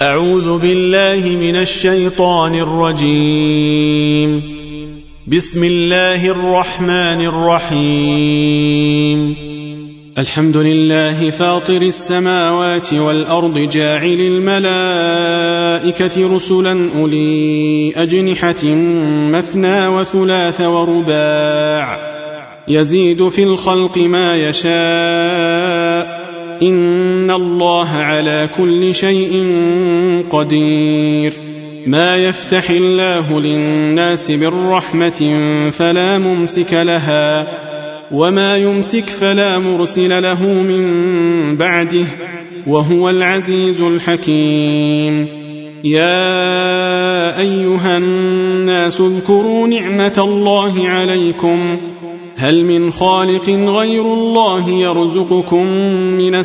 أعوذ بالله من الشيطان الرجيم. بسم الله الرحمن الرحيم. الحمد لله فاطر السماوات والأرض جاعل الملائكة رسلا أولي أجنحة مثنى وثلاث ورباع يزيد في الخلق ما يشاء إن الله على كل شيء قدير. ما يفتح الله للناس من رحمة فلا ممسك لها وما يمسك فلا مرسل له من بعده وهو العزيز الحكيم. يا أيها الناس اذكروا نعمة الله عليكم هل من خالق غير الله يرزقكم من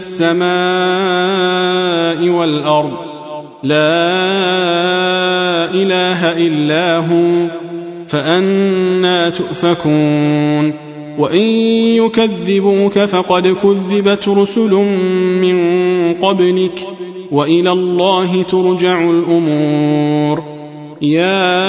السماء والأرض لا إله إلا هو فأنى تؤفكون. وإن يكذبوك فقد كذبت رسل من قبلك وإلى الله ترجع الأمور. يا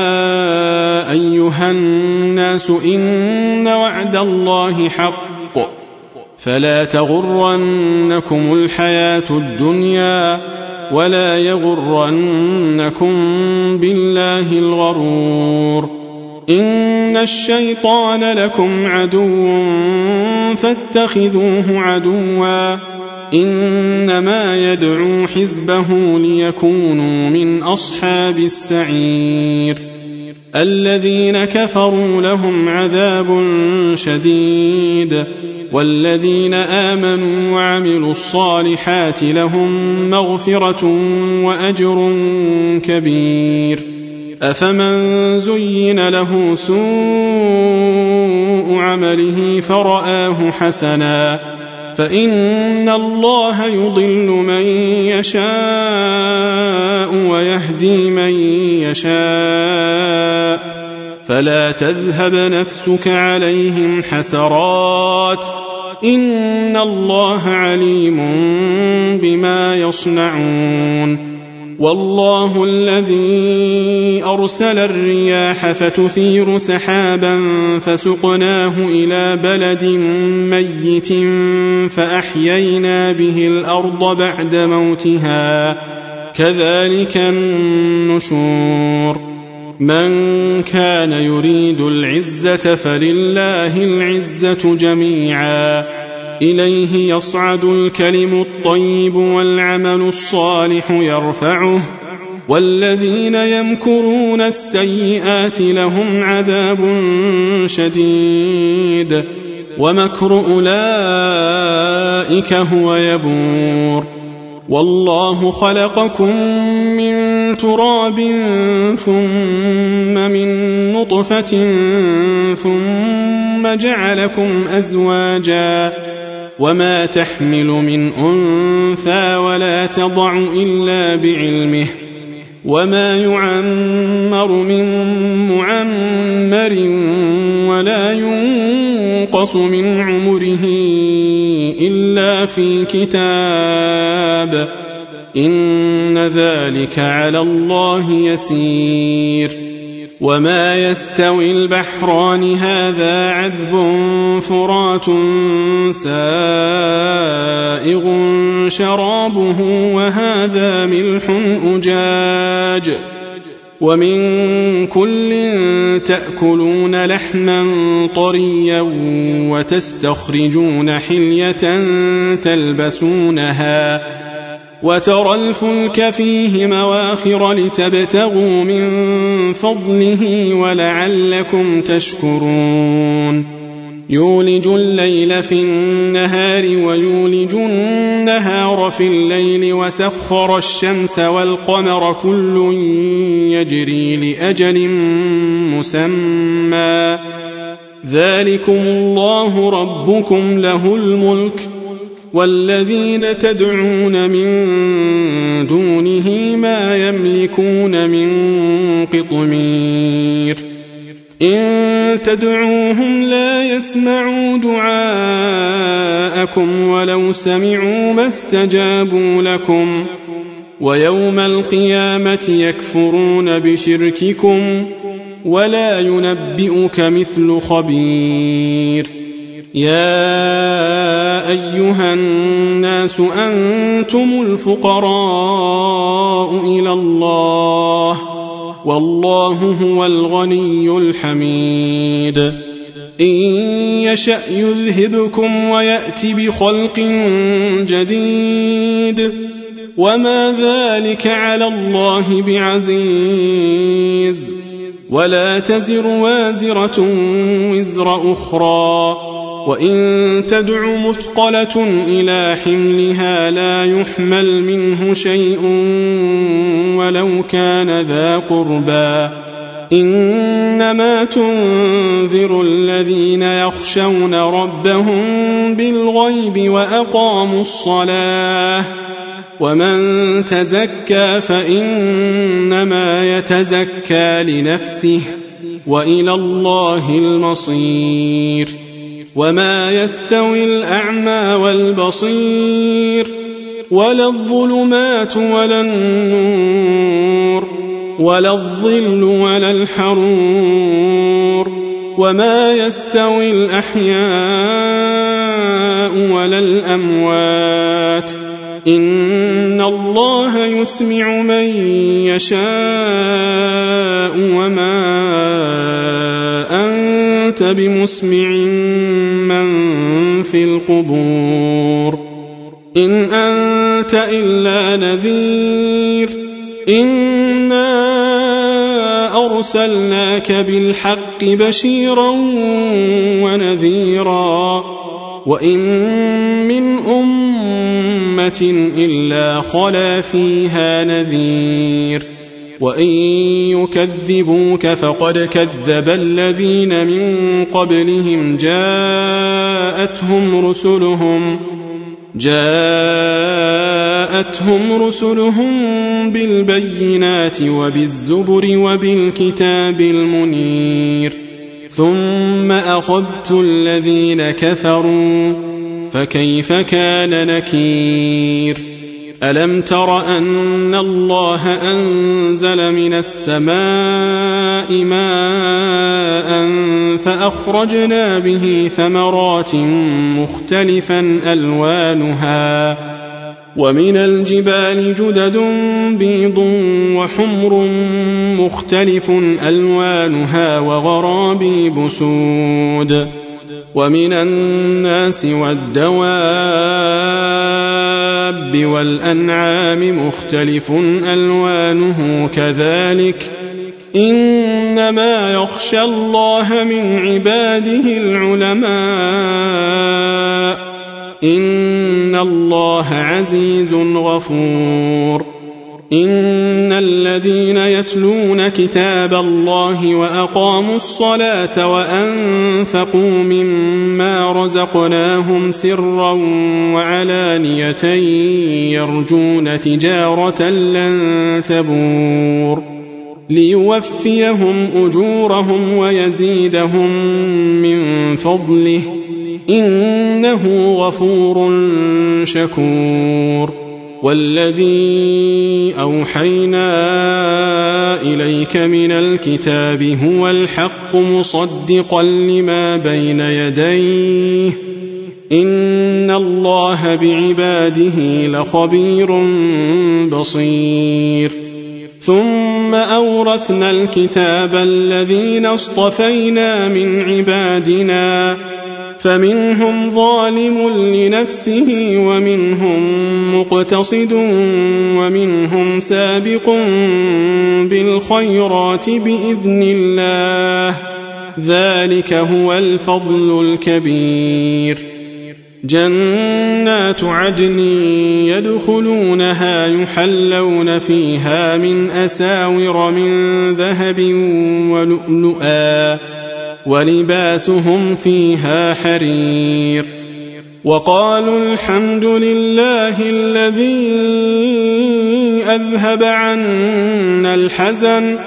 أيها الناس إن وعد الله حق فلا تغرنكم الحياة الدنيا ولا يغرنكم بالله الغرور. إن الشيطان لكم عدو فاتخذوه عدوا إنما يدعو حزبه ليكونوا من أصحاب السعير. الذين كفروا لهم عذاب شديد والذين آمنوا وعملوا الصالحات لهم مغفرة وأجر كبير. أفمن زين له سوء عمله فرآه حسنا فإن الله يضل من يشاء ويهدي من يشاء فلا تذهب نفسك عليهم حسرات إن الله عليم بما يصنعون. والله الذي أرسل الرياح فتثير سحابا فسقناه إلى بلد ميت فأحيينا به الأرض بعد موتها كذلك النشور. من كان يريد العزة فلله العزة جميعا إليه يصعد الكلم الطيب والعمل الصالح يرفعه والذين يمكرون السيئات لهم عذاب شديد ومكر أولئك هو يبور. والله خلقكم من تراب ثم من نطفة ثم جعلكم أزواجا وما تحمل من أنثى ولا تضع إلا بعلمه وما يعمر من معمر ولا ينقص من عمره إلا في كتاب إن ذلك على الله يسير. وما يستوي البحران هذا عذب فرات سائغ شرابه وهذا ملح أجاج ومن كل تأكلون لحما طريا وتستخرجون حلية تلبسونها وترى الفلك فيه مواخر لتبتغوا من فضله ولعلكم تشكرون. يولج الليل في النهار ويولج النهار في الليل وسخر الشمس والقمر كل يجري لأجل مسمى ذلكم الله ربكم له الملك والذين تدعون من دونه ما يملكون من قطمير. إن تدعوهم لا يسمعوا دعاءكم ولو سمعوا ما استجابوا لكم ويوم القيامة يكفرون بشرككم ولا ينبئك مثل خبير. يا أيها الناس أنتم الفقراء إلى الله والله هو الغني الحميد. إن يشأ يذهبكم ويأتي بخلق جديد وما ذلك على الله بعزيز. ولا تزر وازرة وزر أخرى وإن تدع مثقلة إلى حملها لا يحمل منه شيء ولو كان ذا قربى. إنما تنذر الذين يخشون ربهم بالغيب وأقاموا الصلاة ومن تزكى فإنما يتزكى لنفسه وإلى الله المصير. وما يستوي الأعمى والبصير ولا الظلمات ولا النور ولا الظل ولا الحرور وما يستوي الأحياء ولا الأموات إن الله يسمع من يشاء وما أنت بمسمع من في القبور إن أنت إلا نذير. إنا أرسلناك بالحق بشيرا ونذيرا وإن من أمة إلا خلا فيها نذير. وإن يكذبوك فقد كذب الذين من قبلهم جاءتهم رسلهم بالبينات وبالزبر وبالكتاب المنير ثم أخذت الذين كفروا فكيف كان نكير. ألم تر أن الله أنزل من السماء ماء فأخرجنا به ثمرات مختلفا ألوانها ومن الجبال جدد بيض وحمر مختلف ألوانها وغرابيب سود ومن الناس والدواب والأنعام مختلف ألوانه كذلك إنما يخشى الله من عباده العلماء إن الله عزيز غفور. إن الذين يتلون كتاب الله وأقاموا الصلاة وأنفقوا مما رزقناهم سرا وعلانية يرجون تجارة لن تبور ليوفيهم أجورهم ويزيدهم من فضله إنه غفور شكور. والذي أوحينا إليك من الكتاب هو الحق مصدقا لما بين يديه إن الله بعباده لخبير بصير. ثم أورثنا الكتاب الذين اصطفينا من عبادنا فمنهم ظالم لنفسه ومنهم مقتصد ومنهم سابق بالخيرات بإذن الله ذلك هو الفضل الكبير. جنات عدن يدخلونها يحلون فيها من أساور من ذهب ولؤلؤا ولباسهم فيها حرير. وقالوا الحمد لله الذي أذهب عنا الحزن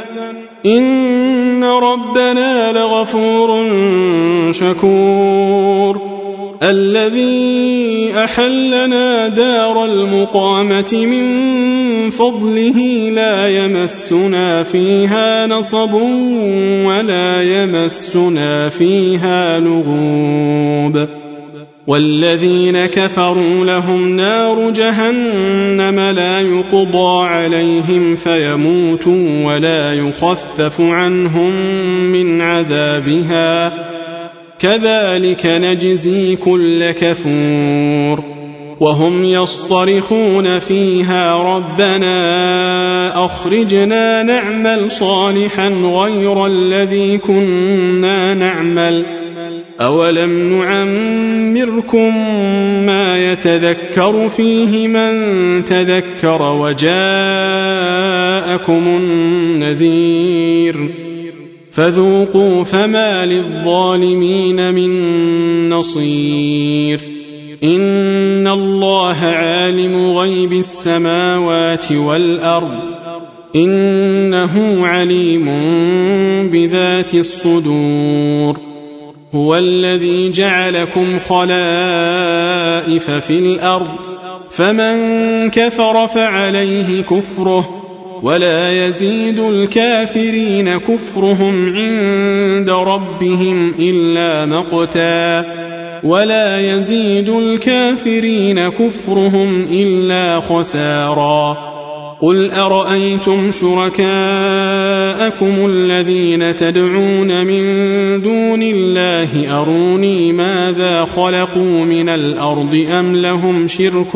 إن ربنا لغفور شكور. الذي أحلنا دار المقامة من فضله لا يمسنا فيها نصب ولا يمسنا فيها لغوب والذين كفروا لهم نار جهنم لا يقضى عليهم فيموتوا ولا يخفف عنهم من عذابها كذلك نجزي كل كفور وهم يصطرخون فيها ربنا أخرجنا نعمل صالحا غير الذي كنا نعمل أولم نعمركم ما يتذكر فيه من تذكر وجاءكم النذير فذوقوا فما للظالمين من نصير إن الله عالم غيب السماوات والأرض إنه عليم بذات الصدور هو الذي جعلكم خلائف في الأرض فمن كفر فعليه كفره ولا يزيد الكافرين كفرهم عند ربهم إلا مقتا ولا يزيد الكافرين كفرهم إلا خسارا قل أرأيتم شركاءكم الذين تدعون من دون الله أروني ماذا خلقوا من الأرض أم لهم شرك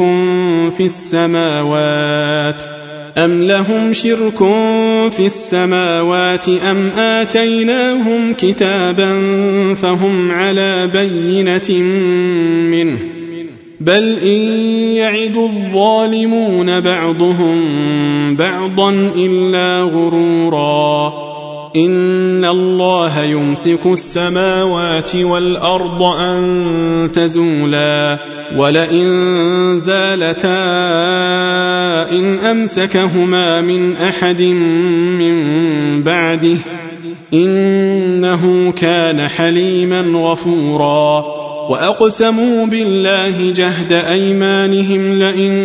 في السماوات أم آتيناهم كتابا فهم على بينة منه بل إن يعد الظالمون بعضهم بعضا إلا غرورا إن الله يمسك السماوات والأرض أن تزولا ولئن زالتا إن أمسكهما من أحد من بعده إنه كان حليما غفورا وأقسموا بالله جهد أيمانهم لئن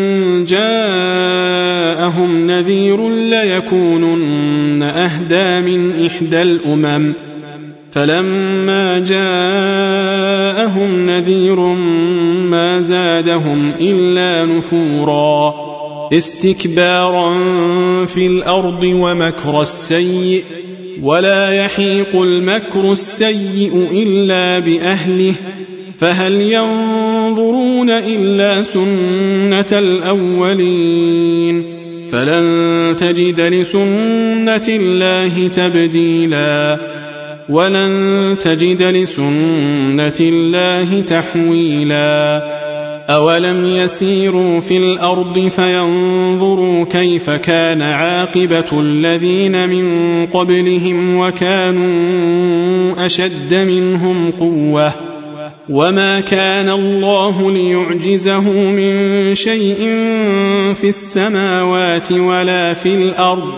جاءهم نذير ليكونن أهدى من إحدى الأمم فلما جاءهم نذير ما زادهم إلا نفورا استكبارا في الأرض ومكر السيء ولا يحيق المكر السيء إلا بأهله فهل ينظرون إلا سنة الأولين فلن تجد لسنة الله تبديلا ولن تجد لسنة الله تحويلا أولم يسيروا في الأرض فينظروا كيف كان عاقبة الذين من قبلهم وكانوا أشد منهم قوة وما كان الله ليعجزه من شيء في السماوات ولا في الأرض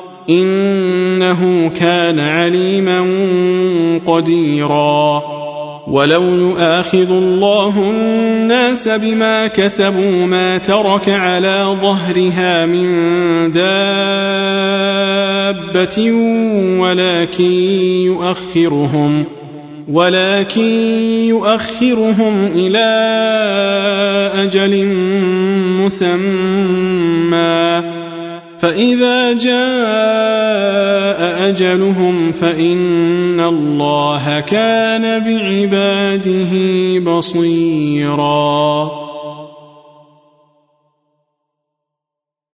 إنه كان عليما قديرا ولو يؤاخذ الله الناس بما كسبوا ما ترك على ظهرها من دابة ولكن يؤخرهم إلى أجل مسمى فإذا جاء أجلهم فإن الله كان بعباده بصيرا